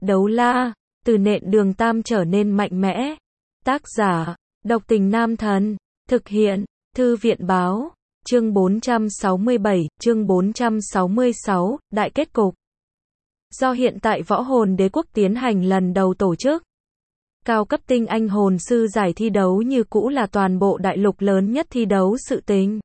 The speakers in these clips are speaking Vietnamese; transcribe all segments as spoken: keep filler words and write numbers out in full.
Đấu la, từ nện đường tam trở nên mạnh mẽ. Tác giả, độc tình nam thần. Thực hiện, thư viện báo. Chương bốn trăm sáu mươi bảy, chương bốn trăm sáu mươi sáu, đại kết cục. Do hiện tại Võ Hồn Đế Quốc tiến hành lần đầu tổ chức cao cấp tinh anh hồn sư giải thi đấu, như cũ là toàn bộ đại lục lớn nhất thi đấu sự tình.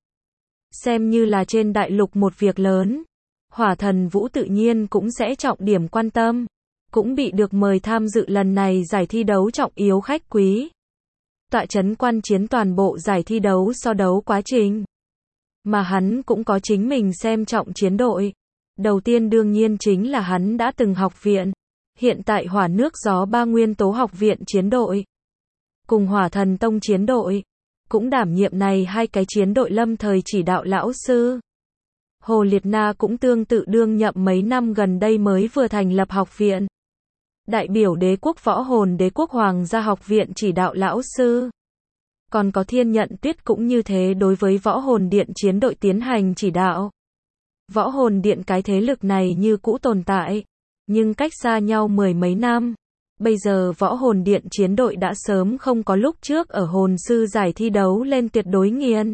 Xem như là trên đại lục một việc lớn. Hỏa Thần Vũ tự nhiên cũng sẽ trọng điểm quan tâm, cũng bị được mời tham dự lần này giải thi đấu trọng yếu khách quý. Tọa chấn quan chiến toàn bộ giải thi đấu so đấu quá trình. Mà hắn cũng có chính mình xem trọng chiến đội. Đầu tiên đương nhiên chính là hắn đã từng học viện, hiện tại Hỏa Nước Gió ba nguyên tố học viện chiến đội, cùng Hỏa Thần Tông chiến đội, cũng đảm nhiệm này hai cái chiến đội lâm thời chỉ đạo lão sư. Hồ Liệt Na cũng tương tự đương nhậm mấy năm gần đây mới vừa thành lập học viện. Đại biểu Đế quốc Võ Hồn Đế quốc Hoàng gia học viện chỉ đạo lão sư. Còn có Thiên Nhận Tuyết cũng như thế đối với Võ Hồn Điện chiến đội tiến hành chỉ đạo. Võ Hồn Điện cái thế lực này như cũ tồn tại, nhưng cách xa nhau mười mấy năm. Bây giờ Võ Hồn Điện chiến đội đã sớm không có lúc trước ở hồn sư giải thi đấu lên tuyệt đối nghiền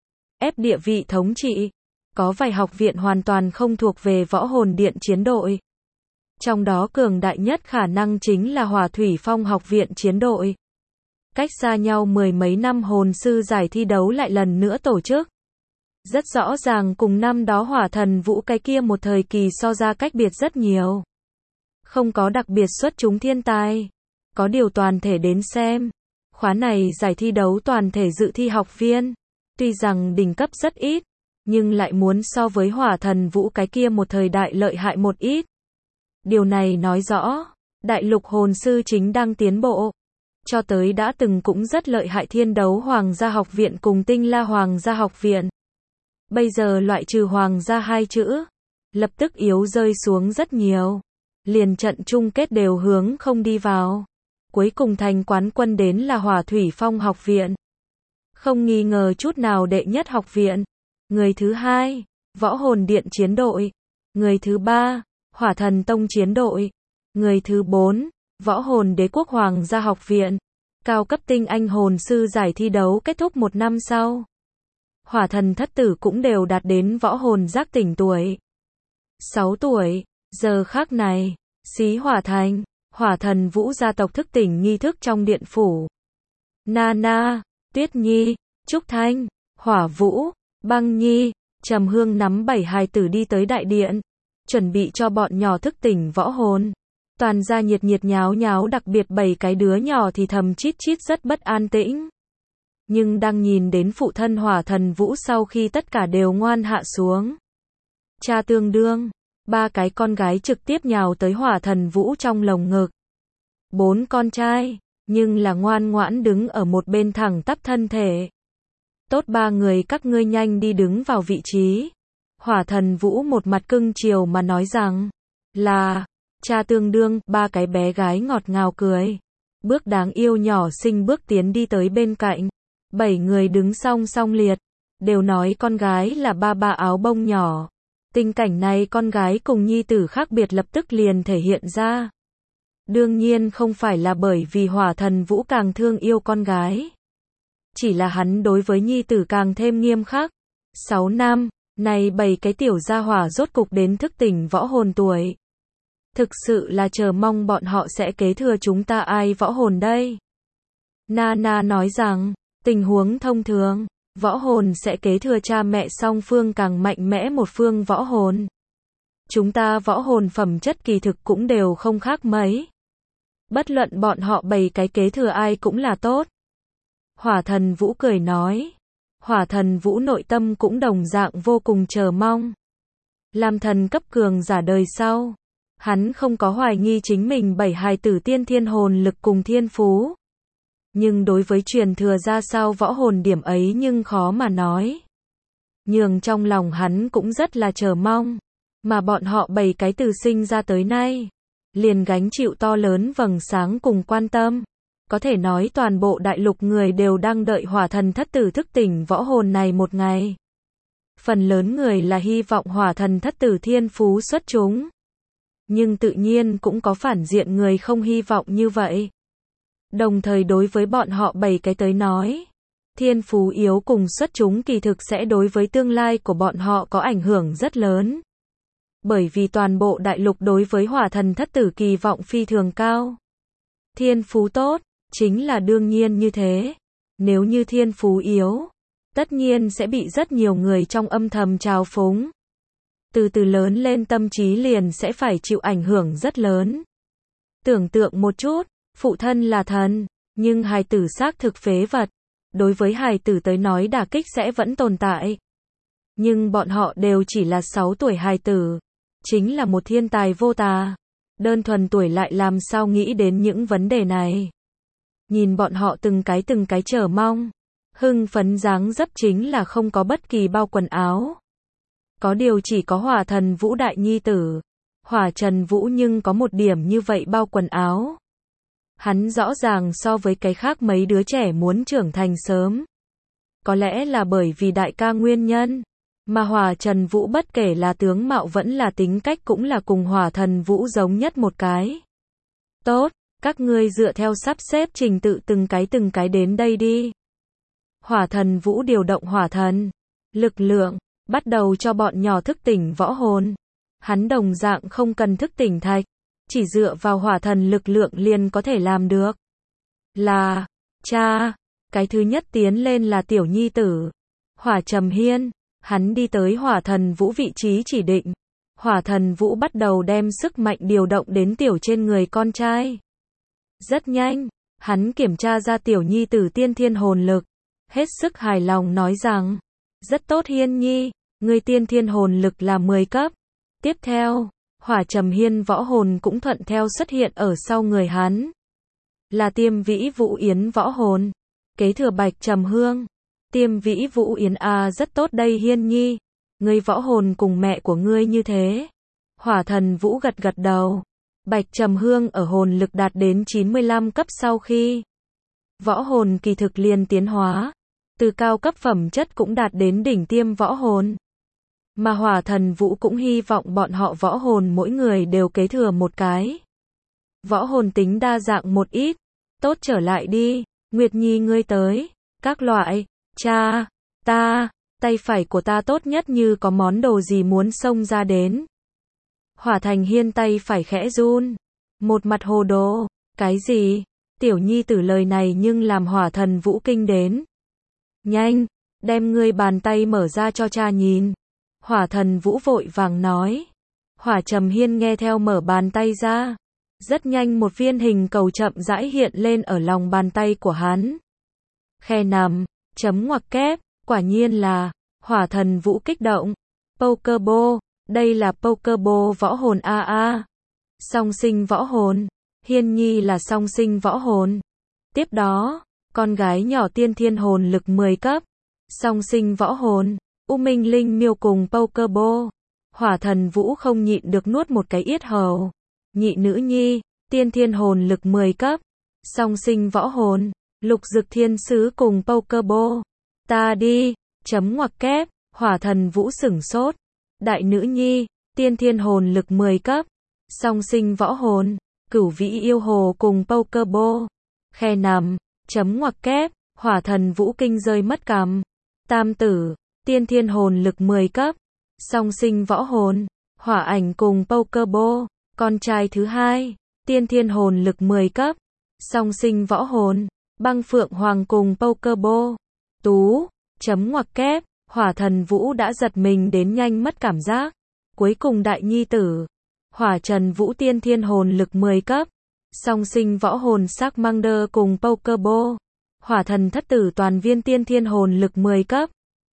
ép địa vị thống trị. Có vài học viện hoàn toàn không thuộc về Võ Hồn Điện chiến đội. Trong đó cường đại nhất khả năng chính là Hỏa Thủy Phong học viện chiến đội. Cách xa nhau mười mấy năm hồn sư giải thi đấu lại lần nữa tổ chức. Rất rõ ràng cùng năm đó Hỏa Thần Vũ cái kia một thời kỳ so ra cách biệt rất nhiều. Không có đặc biệt xuất chúng thiên tài. Có điều toàn thể đến xem. Khóa này giải thi đấu toàn thể dự thi học viên. Tuy rằng đỉnh cấp rất ít, nhưng lại muốn so với Hỏa Thần Vũ cái kia một thời đại lợi hại một ít. Điều này nói rõ, đại lục hồn sư chính đang tiến bộ. Cho tới đã từng cũng rất lợi hại Thiên Đấu Hoàng gia học viện cùng Tinh La Hoàng gia học viện. Bây giờ loại trừ Hoàng gia hai chữ, lập tức yếu rơi xuống rất nhiều. Liền trận chung kết đều hướng không đi vào. Cuối cùng thành quán quân đến là Hỏa Thủy Phong học viện. Không nghi ngờ chút nào đệ nhất học viện. Người thứ hai, Võ Hồn Điện chiến đội. Người thứ ba, Hỏa Thần Tông chiến đội. Người thứ bốn, Võ Hồn Đế quốc Hoàng gia học viện. Cao cấp tinh anh hồn sư giải thi đấu kết thúc một năm sau. Hỏa Thần thất tử cũng đều đạt đến võ hồn giác tỉnh tuổi. sáu tuổi, giờ khắc này, Xí Hỏa Thành, Hỏa Thần Vũ gia tộc thức tỉnh nghi thức trong điện phủ. Nana, Tuyết Nhi, Trúc Thanh, Hỏa Vũ, Băng Nhi, Trầm Hương nắm bảy hài tử đi tới đại điện, chuẩn bị cho bọn nhỏ thức tỉnh võ hồn. Toàn gia nhiệt nhiệt nháo nháo, đặc biệt bảy cái đứa nhỏ thì thầm chít chít rất bất an tĩnh. Nhưng đang nhìn đến phụ thân Hỏa Thần Vũ sau khi tất cả đều ngoan hạ xuống. Cha tương đương, ba cái con gái trực tiếp nhào tới Hỏa Thần Vũ trong lồng ngực. Bốn con trai, nhưng là ngoan ngoãn đứng ở một bên thẳng tắp thân thể. Tốt, ba người các ngươi nhanh đi đứng vào vị trí. Hỏa Thần Vũ một mặt cưng chiều mà nói rằng, là, cha tương đương, ba cái bé gái ngọt ngào cười. Bước đáng yêu nhỏ xinh bước tiến đi tới bên cạnh. Bảy người đứng song song liệt, đều nói con gái là ba ba áo bông nhỏ. Tình cảnh này con gái cùng nhi tử khác biệt lập tức liền thể hiện ra. Đương nhiên không phải là bởi vì Hỏa Thần Vũ càng thương yêu con gái. Chỉ là hắn đối với nhi tử càng thêm nghiêm khắc. Sáu năm, này bảy cái tiểu gia hỏa rốt cục đến thức tỉnh võ hồn tuổi. Thực sự là chờ mong bọn họ sẽ kế thừa chúng ta ai võ hồn đây. Nana nói rằng, tình huống thông thường, võ hồn sẽ kế thừa cha mẹ song phương càng mạnh mẽ một phương võ hồn. Chúng ta võ hồn phẩm chất kỳ thực cũng đều không khác mấy. Bất luận bọn họ bảy cái kế thừa ai cũng là tốt. Hỏa Thần Vũ cười nói. Hỏa Thần Vũ nội tâm cũng đồng dạng vô cùng chờ mong. Làm thần cấp cường giả đời sau, hắn không có hoài nghi chính mình bảy hài tử tiên thiên hồn lực cùng thiên phú. Nhưng đối với truyền thừa ra sao võ hồn điểm ấy nhưng khó mà nói. Nhưng trong lòng hắn cũng rất là chờ mong. Mà bọn họ bảy cái từ sinh ra tới nay, liền gánh chịu to lớn vầng sáng cùng quan tâm. Có thể nói toàn bộ đại lục người đều đang đợi Hỏa Thần thất tử thức tỉnh võ hồn này một ngày. Phần lớn người là hy vọng Hỏa Thần thất tử thiên phú xuất chúng. nhưng tự nhiên cũng có phản diện người không hy vọng như vậy. Đồng thời đối với bọn họ bảy cái tới nói, thiên phú yếu cùng xuất chúng kỳ thực sẽ đối với tương lai của bọn họ có ảnh hưởng rất lớn. Bởi vì toàn bộ đại lục đối với hỏa thần thất tử kỳ vọng phi thường cao. Thiên phú tốt, chính là đương nhiên như thế. Nếu như thiên phú yếu, tất nhiên sẽ bị rất nhiều người trong âm thầm trào phúng. Từ từ lớn lên tâm trí liền sẽ phải chịu ảnh hưởng rất lớn. Tưởng tượng một chút, phụ thân là thần, nhưng hài tử xác thực phế vật. Đối với hài tử tới nói đả kích sẽ vẫn tồn tại. Nhưng bọn họ đều chỉ là sáu tuổi hài tử. Chính là một thiên tài vô tà. Đơn thuần tuổi lại làm sao nghĩ đến những vấn đề này. Nhìn bọn họ từng cái từng cái chờ mong. Hưng phấn dáng dấp chính là không có bất kỳ bao quần áo. Có điều chỉ có hỏa thần Vũ đại nhi tử. Hỏa Trần Vũ nhưng có một điểm như vậy bao quần áo. Hắn rõ ràng so với cái khác mấy đứa trẻ muốn trưởng thành sớm. Có lẽ là bởi vì đại ca nguyên nhân. Mà Hỏa Trần Vũ bất kể là tướng mạo vẫn là tính cách cũng là cùng Hỏa Thần Vũ giống nhất một cái. Tốt, các ngươi dựa theo sắp xếp trình tự từng cái từng cái đến đây đi. Hỏa Thần Vũ điều động hỏa thần, lực lượng, bắt đầu cho bọn nhỏ thức tỉnh võ hồn. Hắn đồng dạng không cần thức tỉnh thạch, chỉ dựa vào hỏa thần lực lượng liền có thể làm được. Là, cha, cái thứ nhất tiến lên là tiểu nhi tử. Hỏa Trầm Hiên, hắn đi tới hỏa thần Vũ vị trí chỉ định. Hỏa thần Vũ bắt đầu đem sức mạnh điều động đến tiểu trên người con trai. Rất nhanh, hắn kiểm tra ra tiểu nhi tử tiên thiên hồn lực. Hết sức hài lòng nói rằng, rất tốt Hiên nhi, ngươi tiên thiên hồn lực là mười cấp. Tiếp theo, Hỏa Trầm Hiên võ hồn cũng thuận theo xuất hiện ở sau người hắn. Là Tiêm Vĩ Vũ Yến võ hồn. Kế thừa Bạch Trầm Hương. Tiêm Vĩ Vũ Yến à rất tốt đây Hiên nhi. Ngươi võ hồn cùng mẹ của ngươi như thế. Hỏa thần Vũ gật gật đầu. Bạch Trầm Hương ở hồn lực đạt đến chín mươi lăm cấp sau khi. Võ hồn kỳ thực liền tiến hóa. Từ cao cấp phẩm chất cũng đạt đến đỉnh tiêm võ hồn. Mà Hỏa thần Vũ cũng hy vọng bọn họ võ hồn mỗi người đều kế thừa một cái. Võ hồn tính đa dạng một ít. Tốt trở lại đi, Nguyệt Nhi ngươi tới. Các loại, cha, ta, tay phải của ta tốt nhất như có món đồ gì muốn xông ra đến. Hỏa Thành Hiên tay phải khẽ run. Một mặt hồ đồ, cái gì? Tiểu nhi tử lời này nhưng làm Hỏa thần Vũ kinh đến. Nhanh, đem ngươi bàn tay mở ra cho cha nhìn. Hỏa thần Vũ vội vàng nói. Hỏa Trầm Hiên nghe theo mở bàn tay ra. Rất nhanh một viên hình cầu chậm rãi hiện lên ở lòng bàn tay của hắn. Khe nằm, chấm ngoặc kép, quả nhiên là, Hỏa thần Vũ kích động. Pokeball, đây là Pokeball võ hồn a a. Song sinh võ hồn, Hiên nhi là song sinh võ hồn. Tiếp đó, con gái nhỏ tiên thiên hồn lực mười cấp. Song sinh võ hồn, U Minh Linh miêu cùng Pokeball. Hỏa thần Vũ không nhịn được nuốt một cái yết hầu. Nhị nữ nhi, tiên thiên hồn lực mười cấp. Song sinh võ hồn, Lục Dực Thiên Sứ cùng Pokeball. Ta đi, chấm ngoặc kép, Hỏa thần Vũ sửng sốt. Đại nữ nhi, tiên thiên hồn lực mười cấp. Song sinh võ hồn, Cửu Vĩ Yêu Hồ cùng Pokeball. Khe nằm, chấm ngoặc kép, Hỏa thần Vũ kinh rơi mất cằm. Tam tử, tiên thiên hồn lực mười cấp. Song sinh võ hồn, Hỏa Ảnh cùng Pokeball. Con trai thứ hai, tiên thiên hồn lực mười cấp. Song sinh võ hồn, Băng Phượng Hoàng cùng Pokeball. Tú, chấm ngoặc kép, Hỏa thần Vũ đã giật mình đến nhanh mất cảm giác. Cuối cùng đại nhi tử, Hỏa Trần Vũ tiên thiên hồn lực mười cấp. Song sinh võ hồn Charmander cùng Pokeball. Hỏa thần thất tử toàn viên tiên thiên hồn lực mười cấp.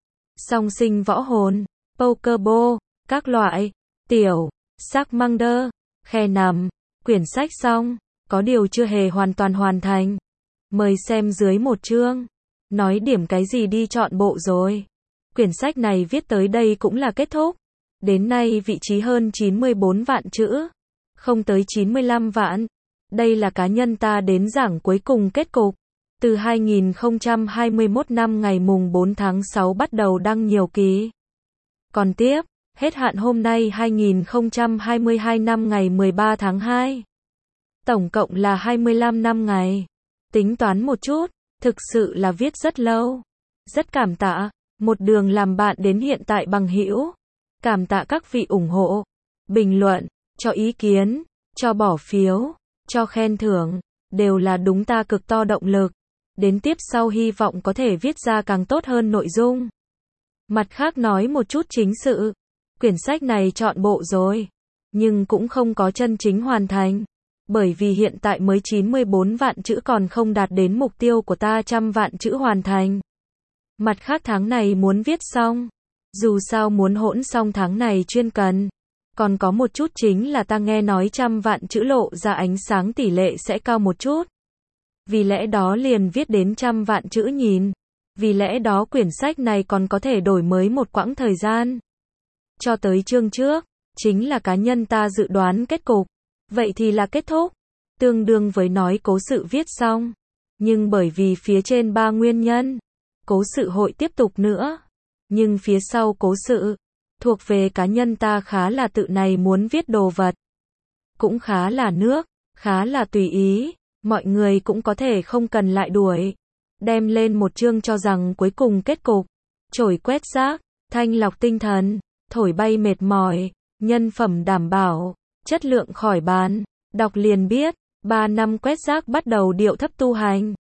Song sinh võ hồn, Pokeball, các loại, tiểu, Charmander. Khe nằm, quyển sách xong, có điều chưa hề hoàn toàn hoàn thành. Mời xem dưới một chương. Nói điểm cái gì đi chọn bộ rồi. Quyển sách này viết tới đây cũng là kết thúc. Đến nay vị trí hơn chín mươi bốn vạn chữ. Không tới chín mươi lăm vạn. Đây là cá nhân ta đến giảng cuối cùng kết cục. Từ hai nghìn không trăm hai mươi mốt năm ngày mùng bốn tháng sáu bắt đầu đăng nhiều ký. Còn tiếp, Hết hạn hôm nay hai nghìn không trăm hai mươi hai năm ngày mười ba tháng hai. Tổng cộng là hai mươi lăm năm ngày. Tính toán một chút, thực sự là viết rất lâu. Rất cảm tạ, một đường làm bạn đến hiện tại bằng hữu. Cảm tạ các vị ủng hộ, bình luận, cho ý kiến, cho bỏ phiếu, cho khen thưởng, đều là đúng ta cực to động lực. Đến tiếp sau hy vọng có thể viết ra càng tốt hơn nội dung. Mặt khác nói một chút chính sự. Quyển sách này chọn bộ rồi, nhưng cũng không có chân chính hoàn thành. Bởi vì hiện tại mới chín mươi bốn vạn chữ còn không đạt đến mục tiêu của ta trăm vạn chữ hoàn thành. Mặt khác tháng này muốn viết xong. Dù sao muốn hỗn xong tháng này chuyên cần. Còn có một chút chính là ta nghe nói trăm vạn chữ lộ ra ánh sáng tỷ lệ sẽ cao một chút. Vì lẽ đó liền viết đến trăm vạn chữ nhìn. Vì lẽ đó quyển sách này còn có thể đổi mới một quãng thời gian. Cho tới chương trước, chính là cá nhân ta dự đoán kết cục. Vậy thì là kết thúc. Tương đương với nói cố sự viết xong. Nhưng bởi vì phía trên ba nguyên nhân, cố sự hội tiếp tục nữa. Nhưng phía sau cố sự, thuộc về cá nhân ta khá là tự này muốn viết đồ vật. Cũng khá là nước, khá là tùy ý. Mọi người cũng có thể không cần lại đuổi. Đem lên một chương cho rằng cuối cùng kết cục. Trổi quét rác, thanh lọc tinh thần, thổi bay mệt mỏi, nhân phẩm đảm bảo, chất lượng khỏi bàn. Đọc liền biết, ba năm quét rác bắt đầu điệu thấp tu hành.